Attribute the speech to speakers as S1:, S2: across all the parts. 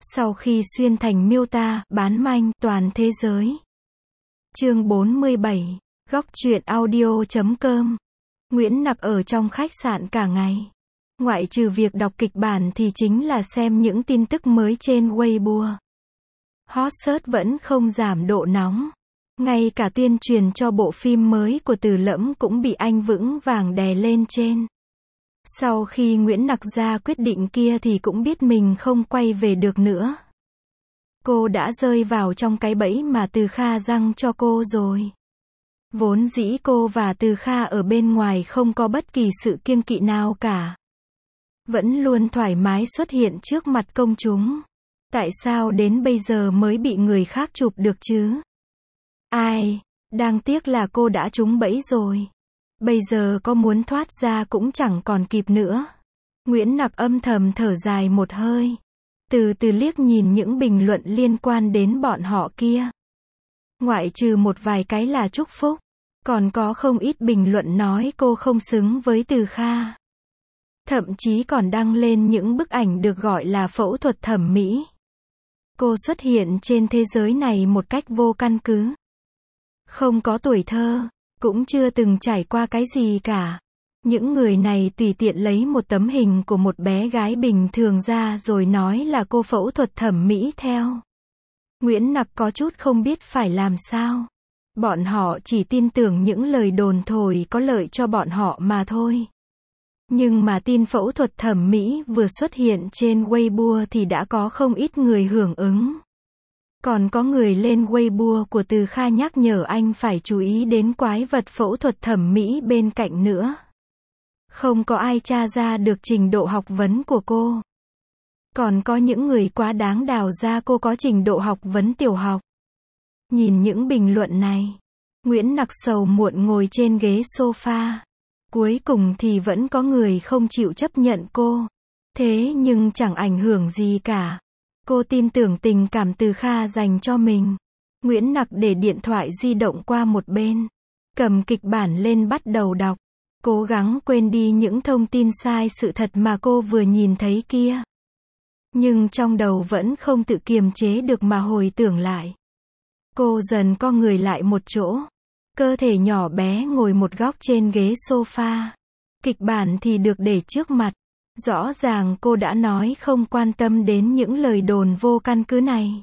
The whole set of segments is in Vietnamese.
S1: Sau khi xuyên thành miêu tả, bán manh, toàn thế giới. Chương 47, góc truyện audio.com. Nguyễn Nặc ở trong khách sạn cả ngày. Ngoại trừ việc đọc kịch bản thì chính là xem những tin tức mới trên Weibo. Hot search vẫn không giảm độ nóng. Ngay cả tuyên truyền cho bộ phim mới của Từ Lẫm cũng bị anh vững vàng đè lên trên. Sau khi Nguyễn Nặc ra quyết định kia thì cũng biết mình không quay về được nữa. Cô đã rơi vào trong cái bẫy mà Từ Kha giăng cho cô rồi. Vốn dĩ cô và Từ Kha ở bên ngoài không có bất kỳ sự kiêng kỵ nào cả. Vẫn luôn thoải mái xuất hiện trước mặt công chúng. Tại sao đến bây giờ mới bị người khác chụp được chứ? Ai, đáng tiếc là cô đã trúng bẫy rồi. Bây giờ có muốn thoát ra cũng chẳng còn kịp nữa. Nguyễn Nặc âm thầm thở dài một hơi. Từ từ liếc nhìn những bình luận liên quan đến bọn họ kia. Ngoại trừ một vài cái là chúc phúc, còn có không ít bình luận nói cô không xứng với Từ Kha. Thậm chí còn đăng lên những bức ảnh được gọi là phẫu thuật thẩm mỹ. Cô xuất hiện trên thế giới này một cách vô căn cứ. Không có tuổi thơ, cũng chưa từng trải qua cái gì cả. Những người này tùy tiện lấy một tấm hình của một bé gái bình thường ra rồi nói là cô phẫu thuật thẩm mỹ theo. Nguyễn Nặc có chút không biết phải làm sao. Bọn họ chỉ tin tưởng những lời đồn thổi có lợi cho bọn họ mà thôi. Nhưng mà tin phẫu thuật thẩm mỹ vừa xuất hiện trên Weibo thì đã có không ít người hưởng ứng. Còn có người lên Weibo của Từ Kha nhắc nhở anh phải chú ý đến quái vật phẫu thuật thẩm mỹ bên cạnh nữa. Không có ai tra ra được trình độ học vấn của cô. Còn có những người quá đáng đào ra cô có trình độ học vấn tiểu học. Nhìn những bình luận này, Nguyễn Nặc sầu muộn ngồi trên ghế sofa. Cuối cùng thì vẫn có người không chịu chấp nhận cô. Thế nhưng chẳng ảnh hưởng gì cả. Cô tin tưởng tình cảm Từ Kha dành cho mình. Nguyễn Nặc để điện thoại di động qua một bên. Cầm kịch bản lên bắt đầu đọc. Cố gắng quên đi những thông tin sai sự thật mà cô vừa nhìn thấy kia. Nhưng trong đầu vẫn không tự kiềm chế được mà hồi tưởng lại. Cô dần co người lại một chỗ. Cơ thể nhỏ bé ngồi một góc trên ghế sofa. Kịch bản thì được để trước mặt. Rõ ràng cô đã nói không quan tâm đến những lời đồn vô căn cứ này.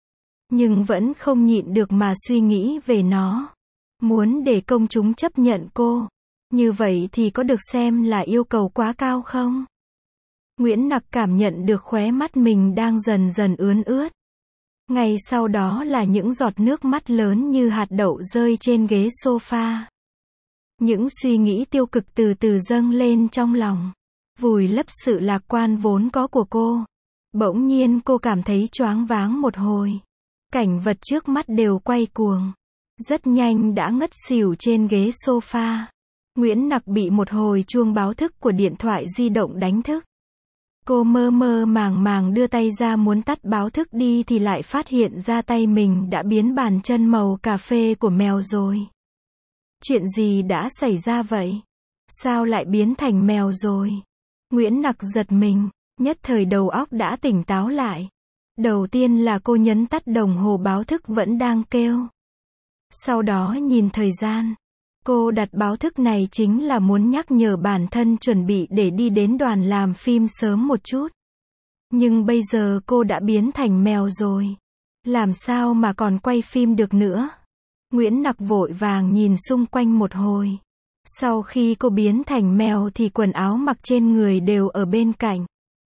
S1: Nhưng vẫn không nhịn được mà suy nghĩ về nó. Muốn để công chúng chấp nhận cô. Như vậy thì có được xem là yêu cầu quá cao không? Nguyễn Nặc cảm nhận được khóe mắt mình đang dần dần ướt ướt. Ngay sau đó là những giọt nước mắt lớn như hạt đậu rơi trên ghế sofa. Những suy nghĩ tiêu cực từ từ dâng lên trong lòng. Vùi lấp sự lạc quan vốn có của cô. Bỗng nhiên cô cảm thấy choáng váng một hồi. Cảnh vật trước mắt đều quay cuồng. Rất nhanh đã ngất xỉu trên ghế sofa. Nguyễn Nặc bị một hồi chuông báo thức của điện thoại di động đánh thức. Cô mơ mơ màng màng đưa tay ra muốn tắt báo thức đi thì lại phát hiện ra tay mình đã biến bàn chân màu cà phê của mèo rồi. Chuyện gì đã xảy ra vậy? Sao lại biến thành mèo rồi? Nguyễn Nặc giật mình, nhất thời đầu óc đã tỉnh táo lại. Đầu tiên là cô nhấn tắt đồng hồ báo thức vẫn đang kêu. Sau đó nhìn thời gian. Cô đặt báo thức này chính là muốn nhắc nhở bản thân chuẩn bị để đi đến đoàn làm phim sớm một chút. Nhưng bây giờ cô đã biến thành mèo rồi. Làm sao mà còn quay phim được nữa? Nguyễn Nặc vội vàng nhìn xung quanh một hồi. Sau khi cô biến thành mèo thì quần áo mặc trên người đều ở bên cạnh.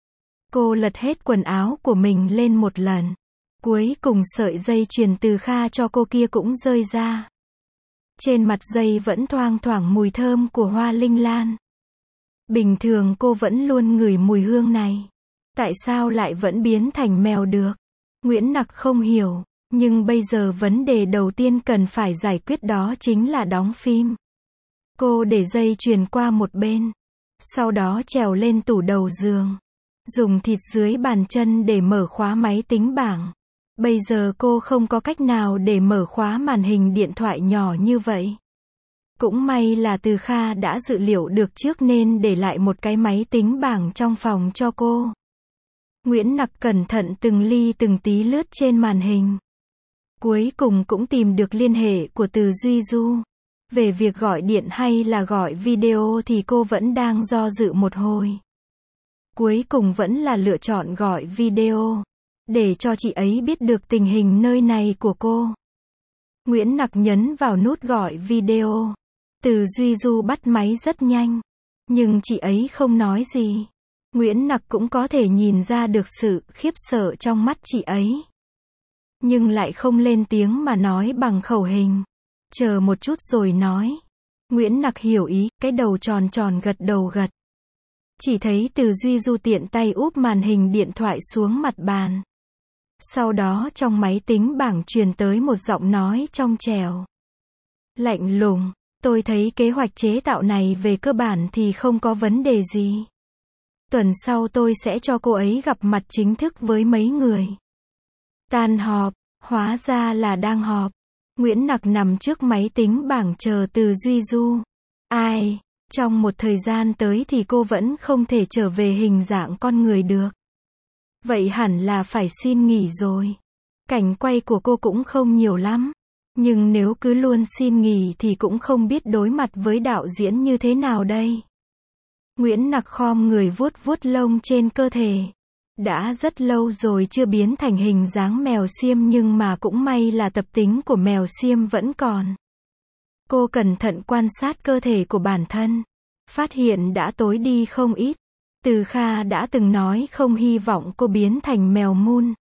S1: Cô lật hết quần áo của mình lên một lần. Cuối cùng sợi dây chuyền Từ Kha cho cô kia cũng rơi ra. Trên mặt dây vẫn thoang thoảng mùi thơm của hoa linh lan. Bình thường cô vẫn luôn ngửi mùi hương này. Tại sao lại vẫn biến thành mèo được? Nguyễn Nặc không hiểu. Nhưng bây giờ vấn đề đầu tiên cần phải giải quyết đó chính là đóng phim. Cô để dây chuyền qua một bên. Sau đó trèo lên tủ đầu giường. Dùng thịt dưới bàn chân để mở khóa máy tính bảng. Bây giờ cô không có cách nào để mở khóa màn hình điện thoại nhỏ như vậy. Cũng may là Từ Kha đã dự liệu được trước nên để lại một cái máy tính bảng trong phòng cho cô. Nguyễn Nặc cẩn thận từng ly từng tí lướt trên màn hình. Cuối cùng cũng tìm được liên hệ của Từ Duy Du. Về việc gọi điện hay là gọi video thì cô vẫn đang do dự một hồi. Cuối cùng vẫn là lựa chọn gọi video, để cho chị ấy biết được tình hình nơi này của cô. Nguyễn Nặc nhấn vào nút gọi video. Từ Duy Du bắt máy rất nhanh, nhưng chị ấy không nói gì. Nguyễn Nặc cũng có thể nhìn ra được sự khiếp sợ trong mắt chị ấy. Nhưng lại không lên tiếng mà nói bằng khẩu hình. Chờ một chút rồi nói. Nguyễn Nặc hiểu ý, cái đầu tròn tròn gật đầu gật. Chỉ thấy Từ Duy Du tiện tay úp màn hình điện thoại xuống mặt bàn. Sau đó trong máy tính bảng truyền tới một giọng nói trong trẻo. Lạnh lùng, tôi thấy kế hoạch chế tạo này về cơ bản thì không có vấn đề gì. Tuần sau tôi sẽ cho cô ấy gặp mặt chính thức với mấy người. Tan họp, hóa ra là đang họp. Nguyễn Nặc nằm trước máy tính bảng chờ Từ Duy Du. Ai, trong một thời gian tới thì cô vẫn không thể trở về hình dạng con người được. Vậy hẳn là phải xin nghỉ rồi. Cảnh quay của cô cũng không nhiều lắm. Nhưng nếu cứ luôn xin nghỉ thì cũng không biết đối mặt với đạo diễn như thế nào đây. Nguyễn Nặc khom người vuốt vuốt lông trên cơ thể. Đã rất lâu rồi chưa biến thành hình dáng mèo xiêm nhưng mà cũng may là tập tính của mèo xiêm vẫn còn. Cô cẩn thận quan sát cơ thể của bản thân. Phát hiện đã tối đi không ít. Từ Kha đã từng nói không hy vọng cô biến thành mèo mun.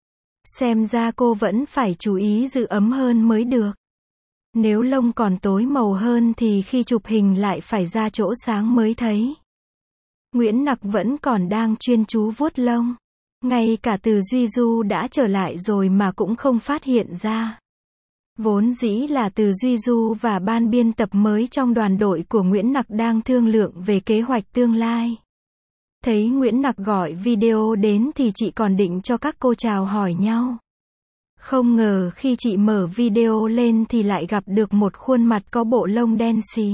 S1: Xem ra cô vẫn phải chú ý giữ ấm hơn mới được. Nếu lông còn tối màu hơn thì khi chụp hình lại phải ra chỗ sáng mới thấy. Nguyễn Nặc vẫn còn đang chuyên chú vuốt lông. Ngay cả Từ Duy Du đã trở lại rồi mà cũng không phát hiện ra. Vốn dĩ là Từ Duy Du và ban biên tập mới trong đoàn đội của Nguyễn Nặc đang thương lượng về kế hoạch tương lai. Thấy Nguyễn Nặc gọi video đến thì chị còn định cho các cô chào hỏi nhau. Không ngờ khi chị mở video lên thì lại gặp được một khuôn mặt có bộ lông đen xì.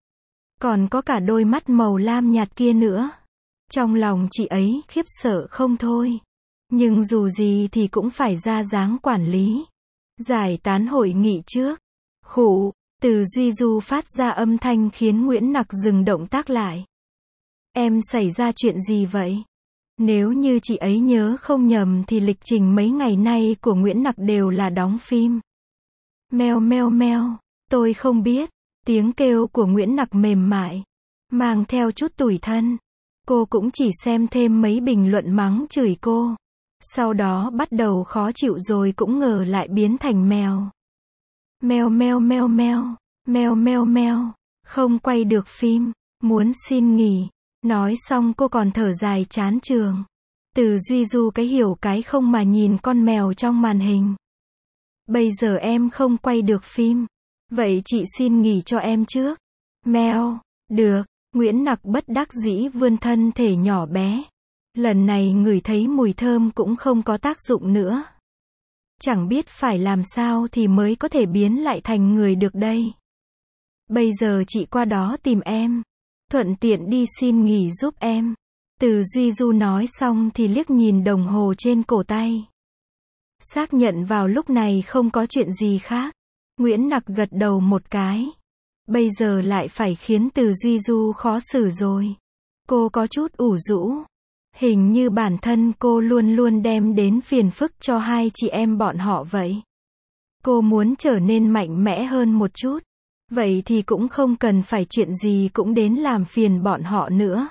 S1: Còn có cả đôi mắt màu lam nhạt kia nữa. Trong lòng chị ấy khiếp sợ không thôi. Nhưng dù gì thì cũng phải ra dáng quản lý. Giải tán hội nghị trước. Khụ, Từ Duy Du phát ra âm thanh khiến Nguyễn Nặc dừng động tác lại. Em xảy ra chuyện gì vậy? Nếu như chị ấy nhớ không nhầm thì lịch trình mấy ngày nay của Nguyễn Nặc đều là đóng phim. Meo meo meo, tôi không biết. Tiếng kêu của Nguyễn Nặc mềm mại, mang theo chút tủi thân. Cô cũng chỉ xem thêm mấy bình luận mắng chửi cô. Sau đó bắt đầu khó chịu rồi cũng ngờ lại biến thành mèo. Meo meo meo meo, meo meo meo, không quay được phim, muốn xin nghỉ. Nói xong cô còn thở dài chán chường. Từ Duy Du cái hiểu cái không mà nhìn con mèo trong màn hình. Bây giờ em không quay được phim. Vậy chị xin nghỉ cho em trước. Mèo, được. Nguyễn Nặc bất đắc dĩ vươn thân thể nhỏ bé. Lần này ngửi thấy mùi thơm cũng không có tác dụng nữa. Chẳng biết phải làm sao thì mới có thể biến lại thành người được đây. Bây giờ chị qua đó tìm em. Thuận tiện đi xin nghỉ giúp em. Từ Duy Du nói xong thì liếc nhìn đồng hồ trên cổ tay. Xác nhận vào lúc này không có chuyện gì khác. Nguyễn Nặc gật đầu một cái. Bây giờ lại phải khiến Từ Duy Du khó xử rồi. Cô có chút ủ rũ. Hình như bản thân cô luôn luôn đem đến phiền phức cho hai chị em bọn họ vậy. Cô muốn trở nên mạnh mẽ hơn một chút. Vậy thì cũng không cần phải chuyện gì cũng đến làm phiền bọn họ nữa.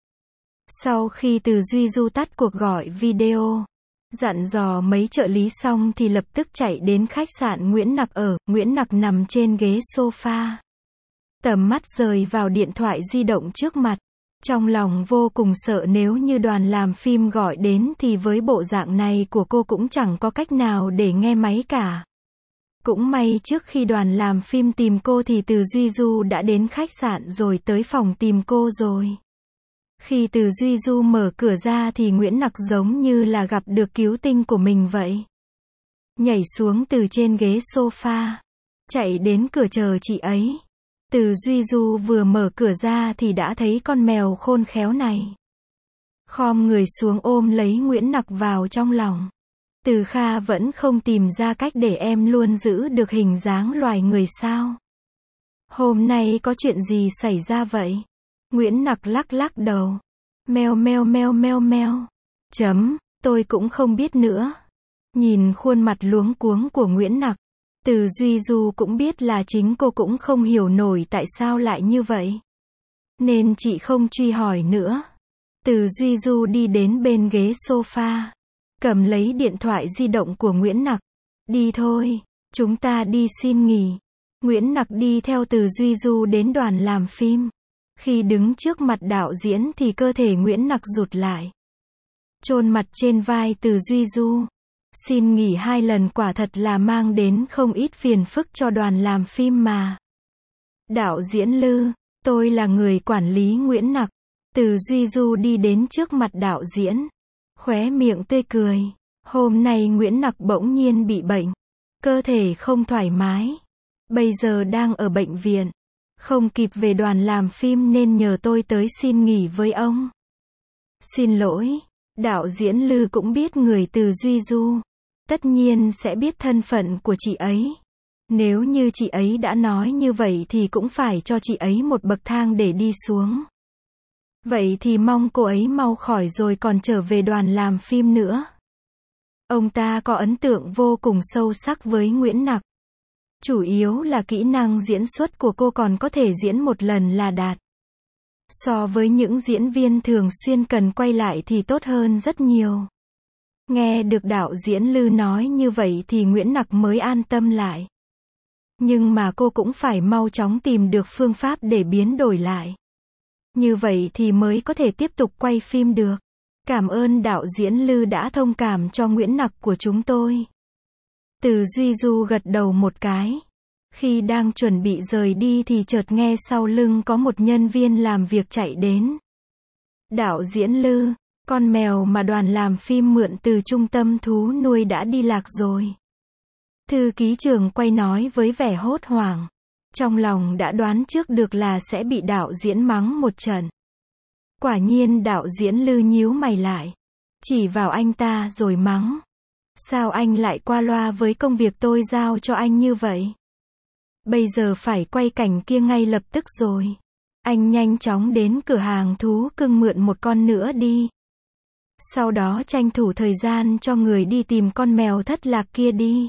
S1: Sau khi Từ Duy Du tắt cuộc gọi video, dặn dò mấy trợ lý xong thì lập tức chạy đến khách sạn Nguyễn Nặc ở. Nguyễn Nặc nằm trên ghế sofa. Tầm mắt rời vào điện thoại di động trước mặt. Trong lòng vô cùng sợ nếu như đoàn làm phim gọi đến thì với bộ dạng này của cô cũng chẳng có cách nào để nghe máy cả. Cũng may trước khi đoàn làm phim tìm cô thì Từ Duy Du đã đến khách sạn rồi tới phòng tìm cô rồi. Khi Từ Duy Du mở cửa ra thì Nguyễn Nặc giống như là gặp được cứu tinh của mình vậy. Nhảy xuống từ trên ghế sofa, chạy đến cửa chờ chị ấy. Từ Duy Du vừa mở cửa ra thì đã thấy con mèo khôn khéo này. Khom người xuống ôm lấy Nguyễn Nặc vào trong lòng. Từ Kha vẫn không tìm ra cách để em luôn giữ được hình dáng loài người sao? Hôm nay có chuyện gì xảy ra vậy? Nguyễn Nặc lắc lắc đầu. Meo meo meo meo meo. Tôi cũng không biết nữa. Nhìn khuôn mặt luống cuống của Nguyễn Nặc, Từ Duy Du cũng biết là chính cô cũng không hiểu nổi tại sao lại như vậy. Nên chị không truy hỏi nữa. Từ Duy Du đi đến bên ghế sofa, cầm lấy điện thoại di động của Nguyễn Nặc. Đi thôi, chúng ta đi xin nghỉ. Nguyễn Nặc đi theo Từ Duy Du đến đoàn làm phim. Khi đứng trước mặt đạo diễn thì cơ thể Nguyễn Nặc rụt lại, chôn mặt trên vai Từ Duy Du. Xin nghỉ 2 lần quả thật là mang đến không ít phiền phức cho đoàn làm phim mà. Đạo diễn Lư, tôi là người quản lý Nguyễn Nặc. Từ Duy Du đi đến trước mặt đạo diễn, khóe miệng tươi cười. Hôm nay Nguyễn Nặc bỗng nhiên bị bệnh, cơ thể không thoải mái, bây giờ đang ở bệnh viện, không kịp về đoàn làm phim nên nhờ tôi tới xin nghỉ với ông. Xin lỗi. Đạo diễn Lư cũng biết người Từ Duy Du, tất nhiên sẽ biết thân phận của chị ấy. Nếu như chị ấy đã nói như vậy thì cũng phải cho chị ấy một bậc thang để đi xuống. Vậy thì mong cô ấy mau khỏi rồi còn trở về đoàn làm phim nữa. Ông ta có ấn tượng vô cùng sâu sắc với Nguyễn Nặc. Chủ yếu là kỹ năng diễn xuất của cô còn có thể diễn một lần là đạt. So với những diễn viên thường xuyên cần quay lại thì tốt hơn rất nhiều. Nghe được đạo diễn Lư nói như vậy thì Nguyễn Nặc mới an tâm lại. Nhưng mà cô cũng phải mau chóng tìm được phương pháp để biến đổi lại. Như vậy thì mới có thể tiếp tục quay phim được. Cảm ơn đạo diễn Lư đã thông cảm cho Nguyễn Nặc của chúng tôi. Từ Duy Du gật đầu một cái. Khi đang chuẩn bị rời đi thì chợt nghe sau lưng có một nhân viên làm việc chạy đến. Đạo diễn Lư, con mèo mà đoàn làm phim mượn từ trung tâm thú nuôi đã đi lạc rồi. Thư ký trưởng quay nói với vẻ hốt hoảng. Trong lòng đã đoán trước được là sẽ bị đạo diễn mắng một trận. Quả nhiên đạo diễn Lư nhíu mày lại, chỉ vào anh ta rồi mắng. Sao anh lại qua loa với công việc tôi giao cho anh như vậy? Bây giờ phải quay cảnh kia ngay lập tức rồi. Anh nhanh chóng đến cửa hàng thú cưng mượn một con nữa đi. Sau đó tranh thủ thời gian cho người đi tìm con mèo thất lạc kia đi.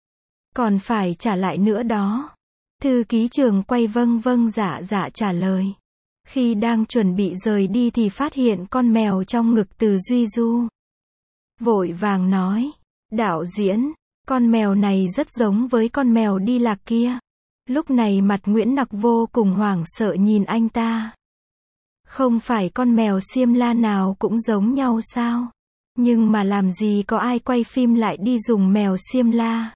S1: Còn phải trả lại nữa đó. Thư ký trưởng quay vâng vâng dạ dạ trả lời. Khi đang chuẩn bị rời đi thì phát hiện con mèo trong ngực Từ Duy Du. Vội vàng nói. Đạo diễn, con mèo này rất giống với con mèo đi lạc kia. Lúc này mặt Nguyễn Nặc vô cùng hoảng sợ nhìn anh ta. Không phải con mèo Xiêm La nào cũng giống nhau sao? Nhưng mà làm gì có ai quay phim lại đi dùng mèo Xiêm La?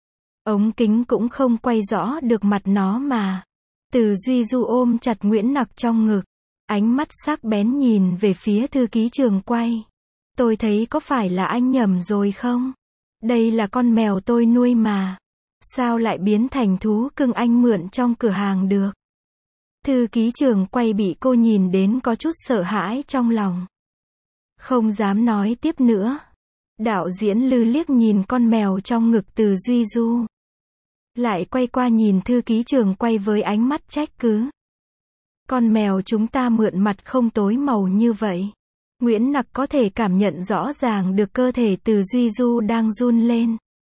S1: Ống kính cũng không quay rõ được mặt nó mà. Từ Duy Du ôm chặt Nguyễn Nặc trong ngực, ánh mắt sắc bén nhìn về phía thư ký trường quay. Tôi thấy có phải là anh nhầm rồi không? Đây là con mèo tôi nuôi mà. Sao lại biến thành thú cưng anh mượn trong cửa hàng được? Thư ký trường quay bị cô nhìn đến có chút sợ hãi trong lòng. Không dám nói tiếp nữa. Đạo diễn Lư liếc nhìn con mèo trong ngực Từ Duy Du. Lại quay qua nhìn thư ký trường quay với ánh mắt trách cứ. Con mèo chúng ta mượn mặt không tối màu như vậy. Nguyễn Nặc có thể cảm nhận rõ ràng được cơ thể Từ Duy Du đang run lên.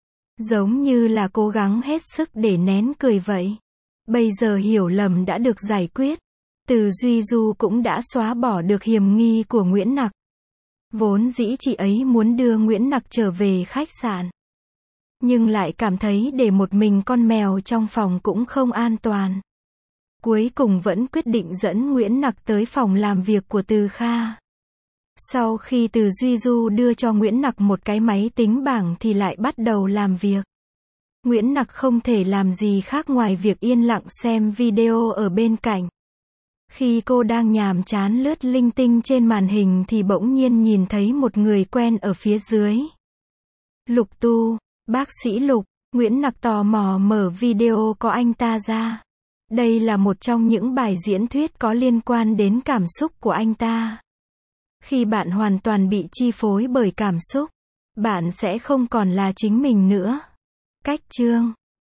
S1: Giống như là cố gắng hết sức để nén cười vậy. Bây giờ hiểu lầm đã được giải quyết. Từ Duy Du cũng đã xóa bỏ được hiểm nghi của Nguyễn Nặc. Vốn dĩ chị ấy muốn đưa Nguyễn Nặc trở về khách sạn. Nhưng lại cảm thấy để một mình con mèo trong phòng cũng không an toàn. Cuối cùng vẫn quyết định dẫn Nguyễn Nặc tới phòng làm việc của Từ Kha. Sau khi Từ Duy Du đưa cho Nguyễn Nặc một cái máy tính bảng thì lại bắt đầu làm việc. Nguyễn Nặc không thể làm gì khác ngoài việc yên lặng xem video ở bên cạnh. Khi cô đang nhàm chán lướt linh tinh trên màn hình thì bỗng nhiên nhìn thấy một người quen ở phía dưới. Lục Tu, bác sĩ Lục. Nguyễn Nặc tò mò mở video có anh ta ra. Đây là một trong những bài diễn thuyết có liên quan đến cảm xúc của anh ta. Khi bạn hoàn toàn bị chi phối bởi cảm xúc, bạn sẽ không còn là chính mình nữa. Cách chương